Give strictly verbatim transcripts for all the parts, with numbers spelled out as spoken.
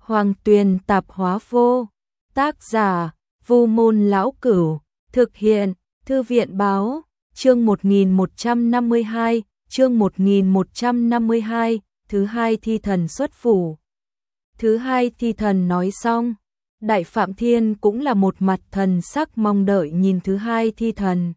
Hoàng Tuyền Tạp Hóa Vô. Tác giả Vu Môn Lão Cửu. Thực hiện Thư viện Báo. Chương một nghìn một trăm năm mươi hai, chương một nghìn một trăm năm mươi hai, thứ hai thi thần xuất phủ. Thứ hai thi thần nói xong, Đại Phạm Thiên cũng là một mặt thần sắc mong đợi nhìn thứ hai thi thần.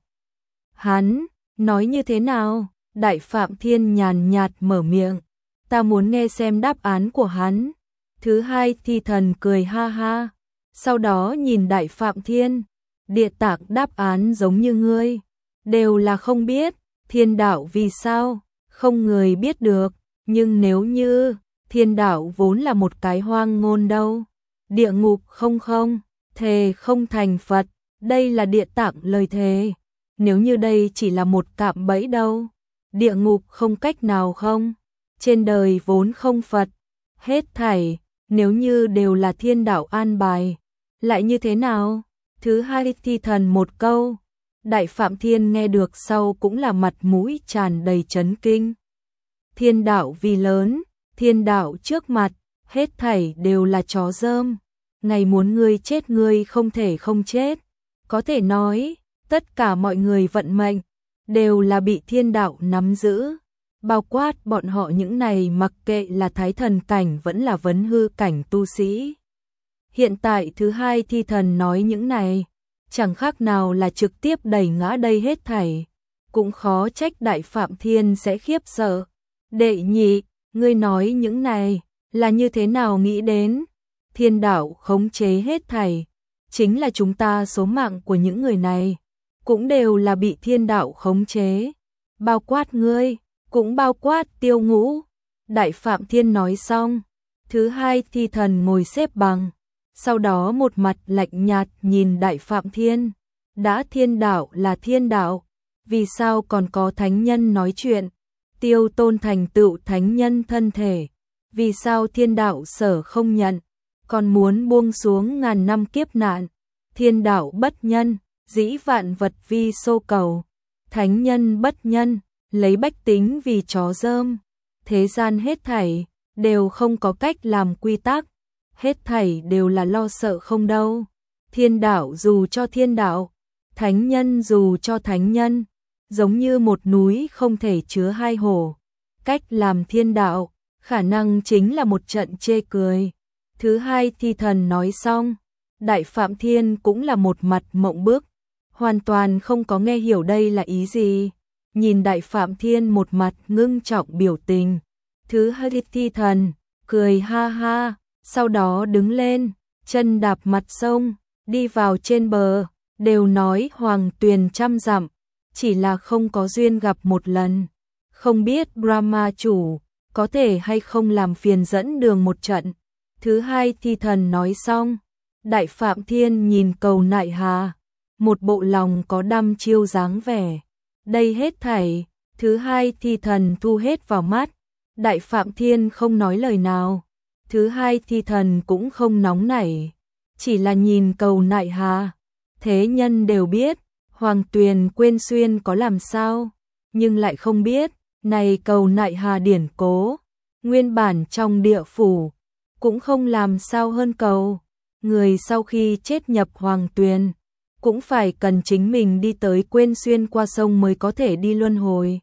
Hắn nói như thế nào? Đại Phạm Thiên nhàn nhạt mở miệng. Ta muốn nghe xem đáp án của hắn. Thứ hai thi thần cười ha ha. Sau đó nhìn Đại Phạm Thiên. Địa tạng đáp án giống như ngươi. Đều là không biết. Thiên đạo vì sao? Không người biết được. Nhưng nếu như thiên đạo vốn là một cái hoang ngôn đâu. Địa ngục không không. Thề không thành Phật. Đây là địa tạng lời thề. Nếu như đây chỉ là một cạm bẫy đâu. Địa ngục không cách nào không. Trên đời vốn không Phật. Hết thảy. Nếu như đều là thiên đạo an bài. Lại như thế nào? Thứ hai thi thần một câu. Đại Phạm Thiên nghe được sau cũng là mặt mũi tràn đầy chấn kinh. Thiên đạo vì lớn. Thiên đạo trước mặt. Hết thảy đều là chó rơm. Ngày muốn ngươi chết ngươi không thể không chết. Có thể nói. Tất cả mọi người vận mệnh. Đều là bị thiên đạo nắm giữ. Bao quát bọn họ những này mặc kệ là thái thần cảnh vẫn là vấn hư cảnh tu sĩ. Hiện tại thứ hai thi thần nói những này, chẳng khác nào là trực tiếp đẩy ngã đây hết thảy. Cũng khó trách Đại Phạm Thiên sẽ khiếp sợ. Đệ nhị, ngươi nói những này, là như thế nào nghĩ đến? Thiên đạo khống chế hết thảy, chính là chúng ta số mạng của những người này, cũng đều là bị thiên đạo khống chế. Bao quát ngươi, cũng bao quát Tiêu Ngũ. Đại Phạm Thiên nói xong, thứ hai thi thần ngồi xếp bằng, sau đó một mặt lạnh nhạt nhìn Đại Phạm Thiên. Đã thiên đạo là thiên đạo, vì sao còn có thánh nhân nói chuyện? Tiêu Tôn thành tựu thánh nhân thân thể, vì sao thiên đạo sở không nhận, còn muốn buông xuống ngàn năm kiếp nạn? Thiên đạo bất nhân, dĩ vạn vật vi xô cầu, thánh nhân bất nhân, lấy bách tính vì chó rơm. Thế gian hết thảy đều không có cách làm quy tắc, hết thảy đều là lo sợ không đâu. Thiên đạo dù cho thiên đạo, thánh nhân dù cho thánh nhân, giống như một núi không thể chứa hai hồ. Cách làm thiên đạo, khả năng chính là một trận chê cười. Thứ hai thi thần nói xong, Đại Phạm Thiên cũng là một mặt mộng bức, hoàn toàn không có nghe hiểu đây là ý gì. Nhìn Đại Phạm Thiên một mặt ngưng trọng biểu tình. Thứ hai thi thần cười ha ha, sau đó đứng lên, chân đạp mặt sông, đi vào trên bờ. Đều nói Hoàng Tuyền trăm dặm, chỉ là không có duyên gặp một lần. Không biết Brahma chủ có thể hay không làm phiền dẫn đường một trận. Thứ hai thi thần nói xong, Đại Phạm Thiên nhìn Cầu Nại Hà, một bộ lòng có đăm chiêu dáng vẻ. Đây hết thảy, thứ hai thi thần thu hết vào mắt. Đại Phạm Thiên không nói lời nào. Thứ hai thi thần cũng không nóng nảy, chỉ là nhìn Cầu Nại Hà. Thế nhân đều biết, Hoàng Tuyền quên xuyên có làm sao, nhưng lại không biết, này Cầu Nại Hà điển cố, nguyên bản trong địa phủ, cũng không làm sao hơn cầu. Người sau khi chết nhập Hoàng Tuyền, cũng phải cần chính mình đi tới quên xuyên qua sông mới có thể đi luân hồi.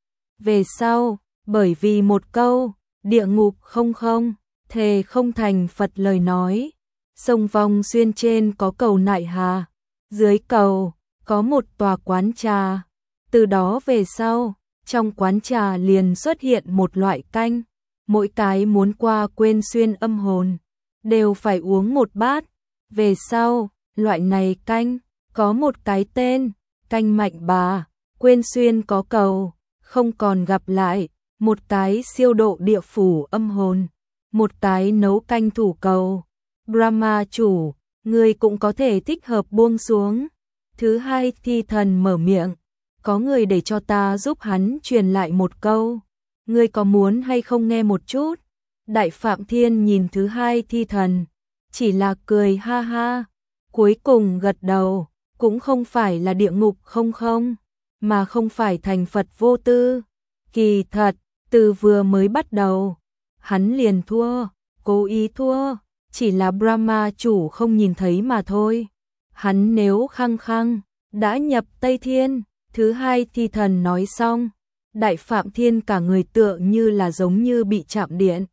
Về sau, bởi vì một câu, địa ngục không không, thề không thành Phật lời nói, sông Vong Xuyên trên có Cầu Nại Hà, dưới cầu có một tòa quán trà. Từ đó về sau, trong quán trà liền xuất hiện một loại canh, mỗi cái muốn qua quên xuyên âm hồn đều phải uống một bát. Về sau, loại này canh có một cái tên, canh mạnh bà. Quên xuyên có cầu, không còn gặp lại, một cái siêu độ địa phủ âm hồn, một cái nấu canh thủ cầu. Brahma chủ, người cũng có thể thích hợp buông xuống. Thứ hai thi thần mở miệng, có người để cho ta giúp hắn truyền lại một câu, ngươi có muốn hay không nghe một chút? Đại Phạm Thiên nhìn thứ hai thi thần, chỉ là cười ha ha, cuối cùng gật đầu. Cũng không phải là địa ngục không không, mà không phải thành Phật vô tư. Kỳ thật, từ vừa mới bắt đầu, hắn liền thua, cố ý thua, chỉ là Brahma chủ không nhìn thấy mà thôi. Hắn nếu khăng khăng đã nhập Tây Thiên. Thứ hai thi thần nói xong, Đại Phạm Thiên cả người tựa như là giống như bị chạm điện.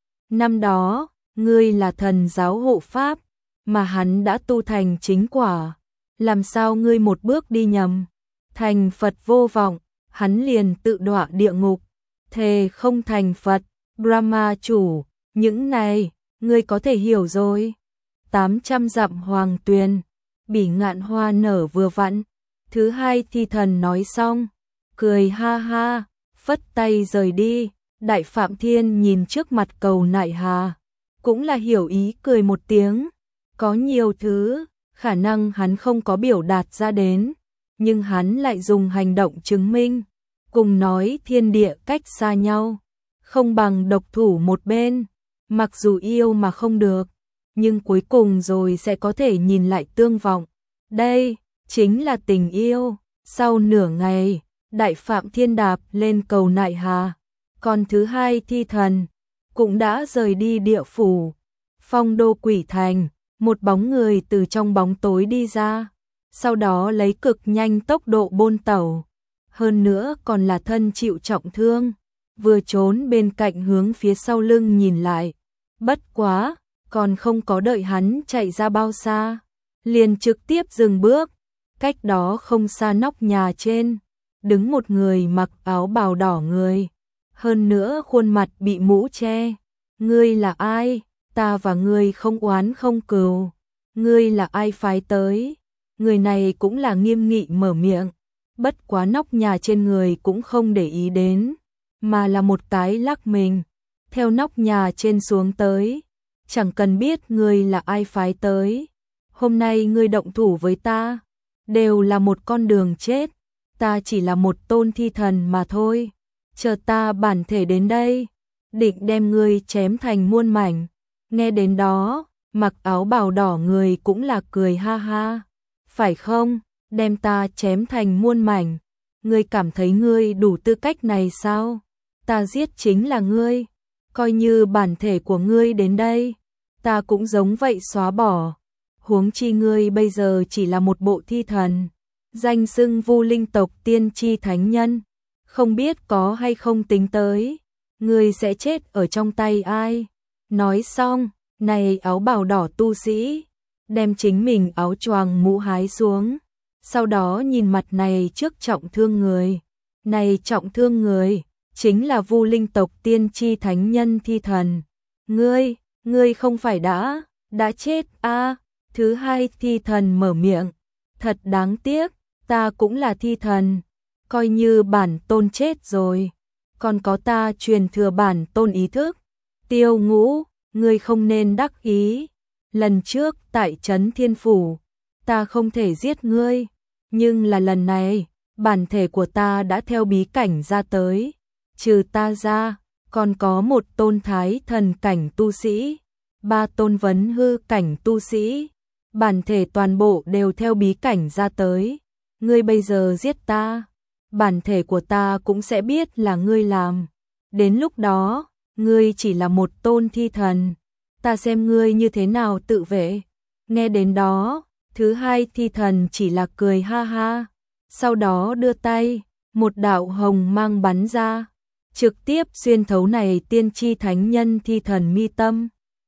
Năm đó, ngươi là thần giáo hộ pháp, mà hắn đã tu thành chính quả. Làm sao ngươi một bước đi nhầm, thành Phật vô vọng, hắn liền tự đọa địa ngục, thề không thành Phật. Brahma chủ, những này, ngươi có thể hiểu rồi. Tám trăm dặm hoàng tuyền, bỉ ngạn hoa nở vừa vặn. Thứ hai thi thần nói xong, cười ha ha, phất tay rời đi. Đại Phạm Thiên nhìn trước mặt Cầu Nại Hà, cũng là hiểu ý cười một tiếng. Có nhiều thứ, khả năng hắn không có biểu đạt ra đến, nhưng hắn lại dùng hành động chứng minh. Cùng nói thiên địa cách xa nhau, không bằng độc thủ một bên. Mặc dù yêu mà không được, nhưng cuối cùng rồi sẽ có thể nhìn lại tương vọng. Đây chính là tình yêu. Sau nửa ngày, Đại Phạm Thiên đạp lên Cầu Nại Hà, còn thứ hai thi thần cũng đã rời đi địa phủ. Phong Đô Quỷ Thành, một bóng người từ trong bóng tối đi ra, sau đó lấy cực nhanh tốc độ bôn tẩu, hơn nữa còn là thân chịu trọng thương, vừa trốn bên cạnh hướng phía sau lưng nhìn lại. Bất quá, còn không có đợi hắn chạy ra bao xa, liền trực tiếp dừng bước. Cách đó không xa nóc nhà trên, đứng một người mặc áo bào đỏ người, hơn nữa khuôn mặt bị mũ che. Ngươi là ai? Ta và ngươi không oán không cừu. Ngươi là ai phái tới? Người này cũng là nghiêm nghị mở miệng, bất quá nóc nhà trên người cũng không để ý đến, mà là một cái lắc mình, theo nóc nhà trên xuống tới. Chẳng cần biết ngươi là ai phái tới, hôm nay ngươi động thủ với ta, đều là một con đường chết. Ta chỉ là một tôn thi thần mà thôi, chờ ta bản thể đến đây, định đem ngươi chém thành muôn mảnh. Nghe đến đó, mặc áo bào đỏ người cũng là cười ha ha. Phải không, đem ta chém thành muôn mảnh? Ngươi cảm thấy ngươi đủ tư cách này sao? Ta giết chính là ngươi, coi như bản thể của ngươi đến đây, ta cũng giống vậy xóa bỏ. Huống chi ngươi bây giờ chỉ là một bộ thi thần, danh xưng Vu Linh tộc tiên tri thánh nhân, không biết có hay không tính tới, ngươi sẽ chết ở trong tay ai? Nói xong, này áo bào đỏ tu sĩ, đem chính mình áo choàng mũ hái xuống, sau đó nhìn mặt này trước trọng thương người. Này trọng thương người, chính là Vu Linh tộc tiên tri thánh nhân thi thần. Ngươi, ngươi không phải đã, đã chết a? Thứ hai thi thần mở miệng, thật đáng tiếc, ta cũng là thi thần, coi như bản tôn chết rồi, còn có ta truyền thừa bản tôn ý thức. Tiêu Ngũ, ngươi không nên đắc ý, lần trước tại Trấn Thiên Phủ, ta không thể giết ngươi, nhưng là lần này, bản thể của ta đã theo bí cảnh ra tới, trừ ta ra, còn có một tôn thái thần cảnh tu sĩ, ba tôn vấn hư cảnh tu sĩ, bản thể toàn bộ đều theo bí cảnh ra tới. Ngươi bây giờ giết ta, bản thể của ta cũng sẽ biết là ngươi làm. Đến lúc đó, ngươi chỉ là một tôn thi thần, ta xem ngươi như thế nào tự vệ. Nghe đến đó, thứ hai thi thần chỉ là cười ha ha, sau đó đưa tay, một đạo hồng mang bắn ra, trực tiếp xuyên thấu này tiên tri thánh nhân thi thần mi tâm.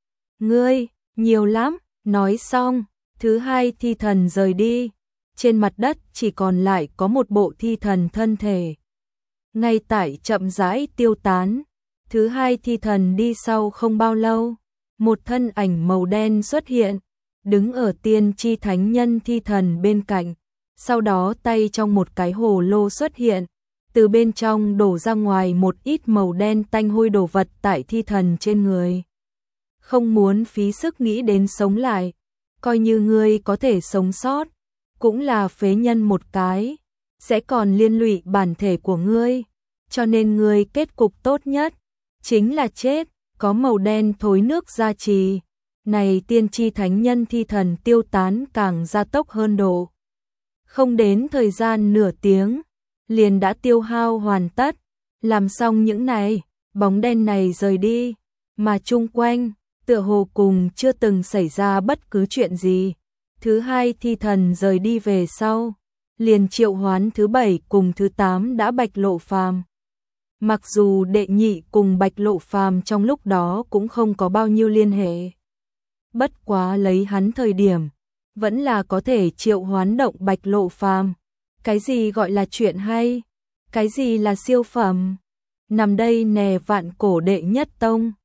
Ngươi, nhiều lắm. Nói xong, thứ hai thi thần rời đi, trên mặt đất chỉ còn lại có một bộ thi thần thân thể. Ngay tại chậm rãi tiêu tán, thứ hai thi thần đi sau không bao lâu, một thân ảnh màu đen xuất hiện, đứng ở tiên tri thánh nhân thi thần bên cạnh, sau đó tay trong một cái hồ lô xuất hiện, từ bên trong đổ ra ngoài một ít màu đen tanh hôi đồ vật tại thi thần trên người. Không muốn phí sức nghĩ đến sống lại, coi như ngươi có thể sống sót, cũng là phế nhân một cái, sẽ còn liên lụy bản thể của ngươi, cho nên ngươi kết cục tốt nhất chính là chết. Có màu đen thối nước gia trì, này tiên tri thánh nhân thi thần tiêu tán càng gia tốc hơn độ. Không đến thời gian nửa tiếng, liền đã tiêu hao hoàn tất. Làm xong những này, bóng đen này rời đi, mà chung quanh tựa hồ cùng chưa từng xảy ra bất cứ chuyện gì. Thứ hai thi thần rời đi về sau, liền triệu hoán thứ bảy cùng thứ tám đã Bạch Lộ Phàm. Mặc dù đệ nhị cùng Bạch Lộ Phàm trong lúc đó cũng không có bao nhiêu liên hệ. Bất quá lấy hắn thời điểm, vẫn là có thể triệu hoán động Bạch Lộ Phàm. Cái gì gọi là chuyện hay? Cái gì là siêu phẩm? Nằm đây nè vạn cổ đệ nhất tông.